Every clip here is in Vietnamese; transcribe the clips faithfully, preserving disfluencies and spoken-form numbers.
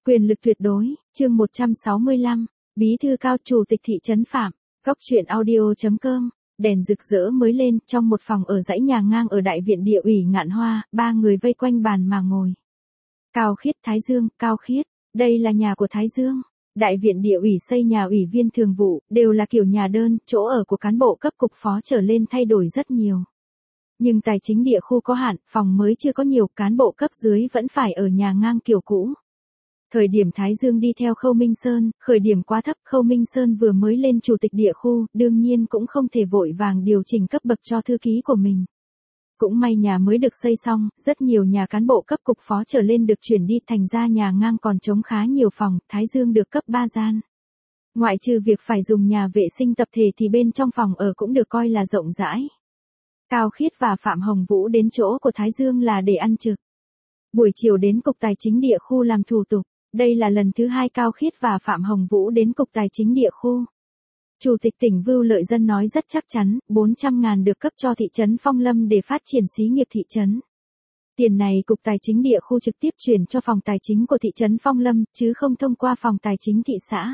Quyền lực tuyệt đối, chương một trăm sáu mươi lăm, Bí thư cao chủ tịch thị trấn Phạm, Cốc truyện audio chấm com. Đèn rực rỡ mới lên, trong một phòng ở dãy nhà ngang ở đại viện địa ủy Ngạn Hoa, ba người vây quanh bàn mà ngồi. Cao Khiết, Thái Dương, Cao Khiết, đây là nhà của Thái Dương. Đại viện địa ủy xây nhà ủy viên thường vụ, đều là kiểu nhà đơn, chỗ ở của cán bộ cấp cục phó trở lên thay đổi rất nhiều. Nhưng tài chính địa khu có hạn, phòng mới chưa có nhiều, cán bộ cấp dưới vẫn phải ở nhà ngang kiểu cũ. Thời điểm Thái Dương đi theo Khâu Minh Sơn, khởi điểm quá thấp, Khâu Minh Sơn vừa mới lên chủ tịch địa khu, đương nhiên cũng không thể vội vàng điều chỉnh cấp bậc cho thư ký của mình. Cũng may nhà mới được xây xong, rất nhiều nhà cán bộ cấp cục phó trở lên được chuyển đi, thành ra nhà ngang còn trống khá nhiều phòng, Thái Dương được cấp ba gian. Ngoại trừ việc phải dùng nhà vệ sinh tập thể thì bên trong phòng ở cũng được coi là rộng rãi. Cao Khiết và Phạm Hồng Vũ đến chỗ của Thái Dương là để ăn trực. Buổi chiều đến Cục Tài chính địa khu làm thủ tục. Đây là lần thứ hai Cao Khiết và Phạm Hồng Vũ đến Cục Tài chính địa khu. Chủ tịch tỉnh Vưu Lợi Dân nói rất chắc chắn, bốn trăm ngàn được cấp cho thị trấn Phong Lâm để phát triển xí nghiệp thị trấn. Tiền này Cục Tài chính địa khu trực tiếp chuyển cho phòng tài chính của thị trấn Phong Lâm, chứ không thông qua phòng tài chính thị xã.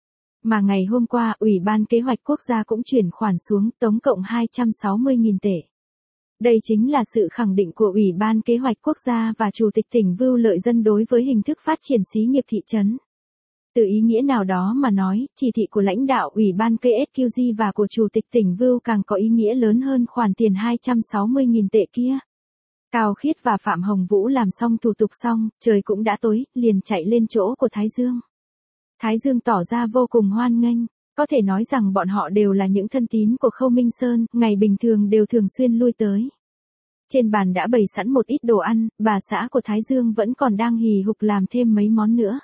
Mà ngày hôm qua, Ủy ban Kế hoạch Quốc gia cũng chuyển khoản xuống, tổng cộng hai trăm sáu mươi nghìn tệ. Đây chính là sự khẳng định của Ủy ban Kế hoạch Quốc gia và Chủ tịch tỉnh Vưu Lợi Dân đối với hình thức phát triển xí nghiệp thị trấn. Từ ý nghĩa nào đó mà nói, chỉ thị của lãnh đạo Ủy ban ca ét quy giê và của Chủ tịch tỉnh Vưu càng có ý nghĩa lớn hơn khoản tiền hai trăm sáu mươi nghìn tệ kia. Cao Khiết và Phạm Hồng Vũ làm xong thủ tục xong, trời cũng đã tối, liền chạy lên chỗ của Thái Dương. Thái Dương tỏ ra vô cùng hoan nghênh. Có thể nói rằng bọn họ đều là những thân tín của Khâu Minh Sơn, ngày bình thường đều thường xuyên lui tới. Trên bàn đã bày sẵn một ít đồ ăn, bà xã của Thái Dương vẫn còn đang hì hục làm thêm mấy món nữa.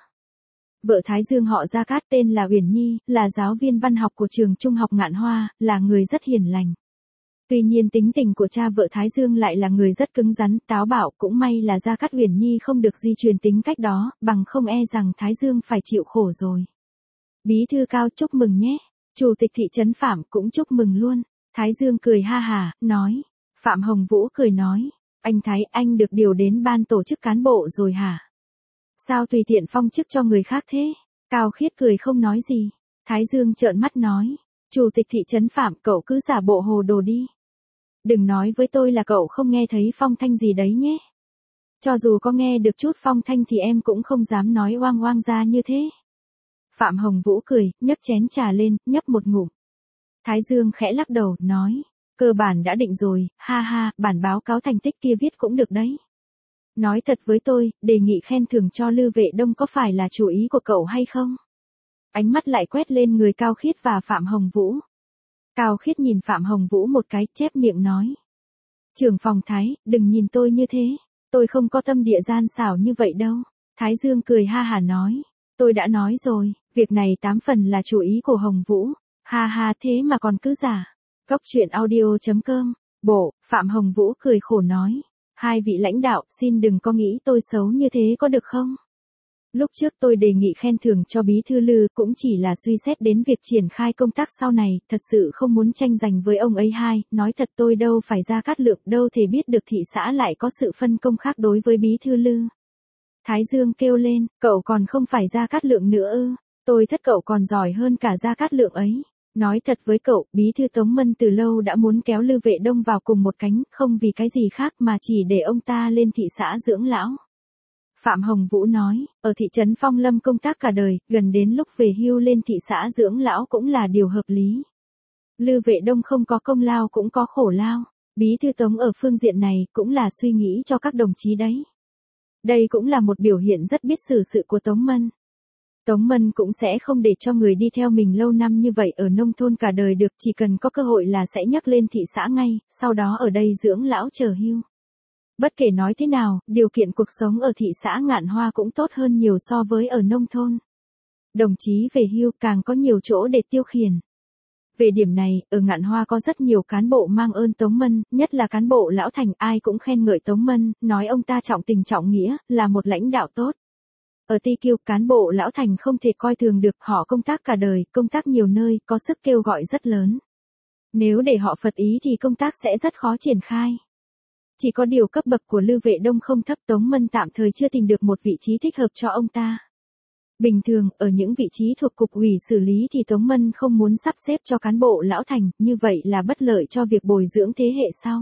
Vợ Thái Dương họ Gia Cát tên là Uyển Nhi, là giáo viên văn học của trường trung học Ngạn Hoa, là người rất hiền lành. Tuy nhiên tính tình của cha vợ Thái Dương lại là người rất cứng rắn, táo bạo, cũng may là Gia Cát Uyển Nhi không được di truyền tính cách đó, bằng không e rằng Thái Dương phải chịu khổ rồi. Bí thư Cao chúc mừng nhé. Chủ tịch thị trấn Phạm cũng chúc mừng luôn. Thái Dương cười ha hà, nói. Phạm Hồng Vũ cười nói. Anh Thái, anh được điều đến ban tổ chức cán bộ rồi hả? Sao tùy tiện phong chức cho người khác thế? Cao Khiết cười không nói gì. Thái Dương trợn mắt nói. Chủ tịch thị trấn Phạm, cậu cứ giả bộ hồ đồ đi. Đừng nói với tôi là cậu không nghe thấy phong thanh gì đấy nhé. Cho dù có nghe được chút phong thanh thì em cũng không dám nói oang oang ra như thế. Phạm Hồng Vũ cười, nhấc chén trà lên, nhấp một ngụm. Thái Dương khẽ lắc đầu, nói, cơ bản đã định rồi, ha ha, bản báo cáo thành tích kia viết cũng được đấy. Nói thật với tôi, đề nghị khen thưởng cho Lư Vệ Đông có phải là chủ ý của cậu hay không? Ánh mắt lại quét lên người Cao Khiết và Phạm Hồng Vũ. Cao Khiết nhìn Phạm Hồng Vũ một cái, chép miệng nói. Trưởng phòng Thái, đừng nhìn tôi như thế, tôi không có tâm địa gian xảo như vậy đâu. Thái Dương cười ha hả nói. Tôi đã nói rồi, việc này tám phần là chủ ý của Hồng Vũ. Ha ha, thế mà còn cứ giả. Cốc truyện audio chấm com. Bộ, Phạm Hồng Vũ cười khổ nói. Hai vị lãnh đạo, xin đừng có nghĩ tôi xấu như thế có được không? Lúc trước tôi đề nghị khen thưởng cho Bí thư Lư cũng chỉ là suy xét đến việc triển khai công tác sau này, thật sự không muốn tranh giành với ông ấy hai, nói thật tôi đâu phải Gia Cát Lượng, đâu thể biết được thị xã lại có sự phân công khác đối với Bí thư Lư. Thái Dương kêu lên, cậu còn không phải Gia Cát Lượng nữa ư, tôi thất cậu còn giỏi hơn cả Gia Cát Lượng ấy. Nói thật với cậu, Bí thư Tống Mân từ lâu đã muốn kéo Lư Vệ Đông vào cùng một cánh, không vì cái gì khác mà chỉ để ông ta lên thị xã dưỡng lão. Phạm Hồng Vũ nói, ở thị trấn Phong Lâm công tác cả đời, gần đến lúc về hưu lên thị xã dưỡng lão cũng là điều hợp lý. Lư Vệ Đông không có công lao cũng có khổ lao, Bí thư Tống ở phương diện này cũng là suy nghĩ cho các đồng chí đấy. Đây cũng là một biểu hiện rất biết xử sự của Tống Mân. Tống Mân cũng sẽ không để cho người đi theo mình lâu năm như vậy ở nông thôn cả đời được, chỉ cần có cơ hội là sẽ nhắc lên thị xã ngay, sau đó ở đây dưỡng lão chờ hưu. Bất kể nói thế nào, điều kiện cuộc sống ở thị xã Ngạn Hoa cũng tốt hơn nhiều so với ở nông thôn. Đồng chí về hưu càng có nhiều chỗ để tiêu khiển. Về điểm này, ở Ngạn Hoa có rất nhiều cán bộ mang ơn Tống Mân, nhất là cán bộ lão thành, ai cũng khen ngợi Tống Mân, nói ông ta trọng tình trọng nghĩa, là một lãnh đạo tốt. Ở Ti Kiêu, cán bộ lão thành không thể coi thường được, họ công tác cả đời, công tác nhiều nơi, có sức kêu gọi rất lớn. Nếu để họ phật ý thì công tác sẽ rất khó triển khai. Chỉ có điều cấp bậc của Lư Vệ Đông không thấp, Tống Mân tạm thời chưa tìm được một vị trí thích hợp cho ông ta. Bình thường, ở những vị trí thuộc cục ủy xử lý thì Tống Mân không muốn sắp xếp cho cán bộ lão thành, như vậy là bất lợi cho việc bồi dưỡng thế hệ sau.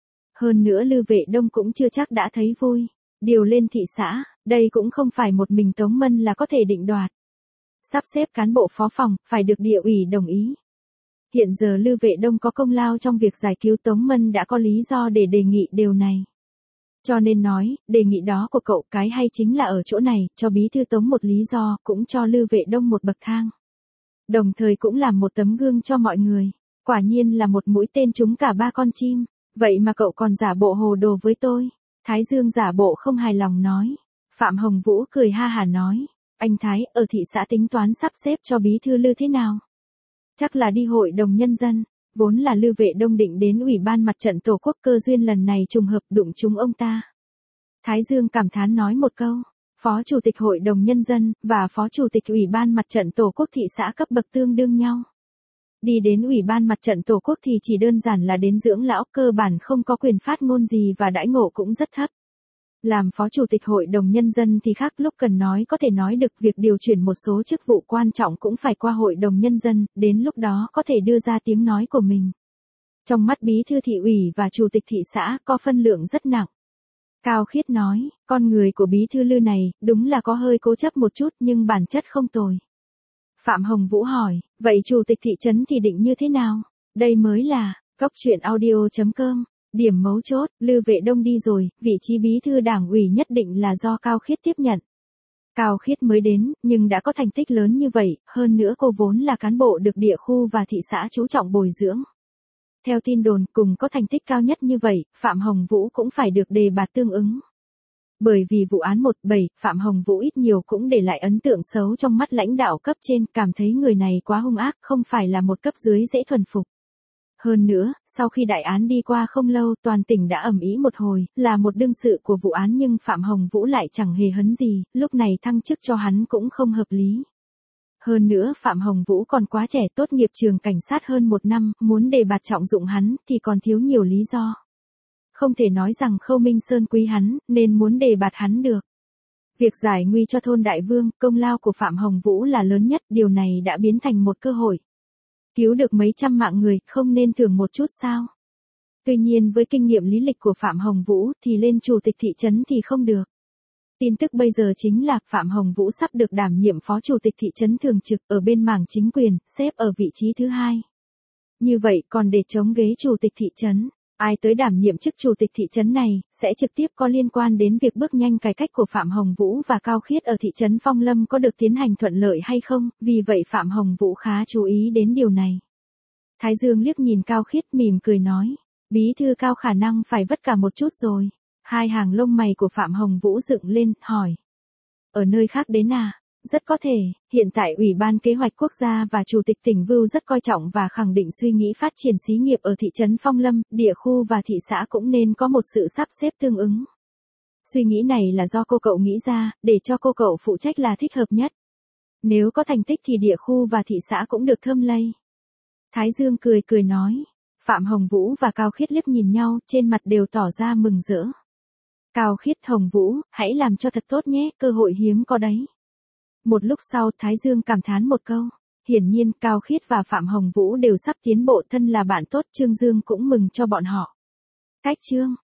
Hơn nữa Lư Vệ Đông cũng chưa chắc đã thấy vui. Điều lên thị xã, đây cũng không phải một mình Tống Mân là có thể định đoạt. Sắp xếp cán bộ phó phòng, phải được địa ủy đồng ý. Hiện giờ Lư Vệ Đông có công lao trong việc giải cứu Tống Mân đã có lý do để đề nghị điều này. Cho nên nói, đề nghị đó của cậu cái hay chính là ở chỗ này, cho bí thư Tống một lý do, cũng cho Lư Vệ Đông một bậc thang. Đồng thời cũng làm một tấm gương cho mọi người. Quả nhiên là một mũi tên trúng cả ba con chim. Vậy mà cậu còn giả bộ hồ đồ với tôi. Thái Dương giả bộ không hài lòng nói. Phạm Hồng Vũ cười ha hà nói. Anh Thái, ở thị xã tính toán sắp xếp cho bí thư Lư thế nào? Chắc là đi hội đồng nhân dân. Vốn là Lư Vệ Đông định đến Ủy ban Mặt trận Tổ quốc, cơ duyên lần này trùng hợp đụng trúng ông ta. Thái Dương cảm thán nói một câu. Phó Chủ tịch Hội đồng Nhân dân, và Phó Chủ tịch Ủy ban Mặt trận Tổ quốc thị xã cấp bậc tương đương nhau. Đi đến Ủy ban Mặt trận Tổ quốc thì chỉ đơn giản là đến dưỡng lão, cơ bản không có quyền phát ngôn gì và đãi ngộ cũng rất thấp. Làm Phó Chủ tịch Hội đồng Nhân dân thì khác, lúc cần nói có thể nói được, việc điều chuyển một số chức vụ quan trọng cũng phải qua Hội đồng Nhân dân, đến lúc đó có thể đưa ra tiếng nói của mình. Trong mắt bí thư thị ủy và chủ tịch thị xã có phân lượng rất nặng. Cao Khiết nói, con người của bí thư Lư này, đúng là có hơi cố chấp một chút nhưng bản chất không tồi. Phạm Hồng Vũ hỏi, vậy chủ tịch thị trấn thì định như thế nào? Đây mới là, góc truyện audio chấm com. Điểm mấu chốt, Lư Vệ Đông đi rồi, vị trí bí thư đảng ủy nhất định là do Cao Khiết tiếp nhận. Cao Khiết mới đến, nhưng đã có thành tích lớn như vậy, hơn nữa cô vốn là cán bộ được địa khu và thị xã chú trọng bồi dưỡng. Theo tin đồn, cùng có thành tích cao nhất như vậy, Phạm Hồng Vũ cũng phải được đề bạt tương ứng. Bởi vì vụ án một bảy, Phạm Hồng Vũ ít nhiều cũng để lại ấn tượng xấu trong mắt lãnh đạo cấp trên, cảm thấy người này quá hung ác, không phải là một cấp dưới dễ thuần phục. Hơn nữa, sau khi đại án đi qua không lâu, toàn tỉnh đã ầm ĩ một hồi, là một đương sự của vụ án, nhưng Phạm Hồng Vũ lại chẳng hề hấn gì, lúc này thăng chức cho hắn cũng không hợp lý. Hơn nữa Phạm Hồng Vũ còn quá trẻ, tốt nghiệp trường cảnh sát hơn một năm, muốn đề bạt trọng dụng hắn thì còn thiếu nhiều lý do. Không thể nói rằng Khâu Minh Sơn quý hắn, nên muốn đề bạt hắn được. Việc giải nguy cho thôn Đại Vương, công lao của Phạm Hồng Vũ là lớn nhất, điều này đã biến thành một cơ hội. Cứu được mấy trăm mạng người, không nên thưởng một chút sao? Tuy nhiên với kinh nghiệm lý lịch của Phạm Hồng Vũ thì lên chủ tịch thị trấn thì không được. Tin tức bây giờ chính là Phạm Hồng Vũ sắp được đảm nhiệm phó chủ tịch thị trấn thường trực ở bên mảng chính quyền, xếp ở vị trí thứ hai. Như vậy còn để chống ghế chủ tịch thị trấn, ai tới đảm nhiệm chức chủ tịch thị trấn này, sẽ trực tiếp có liên quan đến việc bước nhanh cải cách của Phạm Hồng Vũ và Cao Khiết ở thị trấn Phong Lâm có được tiến hành thuận lợi hay không, vì vậy Phạm Hồng Vũ khá chú ý đến điều này. Thái Dương liếc nhìn Cao Khiết mỉm cười nói, bí thư Cao khả năng phải vất cả một chút rồi. Hai hàng lông mày của Phạm Hồng Vũ dựng lên, hỏi. Ở nơi khác đến à? Rất có thể, hiện tại Ủy ban Kế hoạch Quốc gia và Chủ tịch tỉnh Vưu rất coi trọng và khẳng định suy nghĩ phát triển xí nghiệp ở thị trấn Phong Lâm, địa khu và thị xã cũng nên có một sự sắp xếp tương ứng. Suy nghĩ này là do cô cậu nghĩ ra, để cho cô cậu phụ trách là thích hợp nhất. Nếu có thành tích thì địa khu và thị xã cũng được thơm lây. Thái Dương cười cười nói. Phạm Hồng Vũ và Cao Khiết liếc nhìn nhau, trên mặt đều tỏ ra mừng rỡ. Cao Khiết, Hồng Vũ, hãy làm cho thật tốt nhé, cơ hội hiếm có đấy. Một lúc sau Thái Dương cảm thán một câu. Hiển nhiên Cao Khiết và Phạm Hồng Vũ đều sắp tiến bộ, thân là bạn tốt, Trương Dương cũng mừng cho bọn họ. Cách chương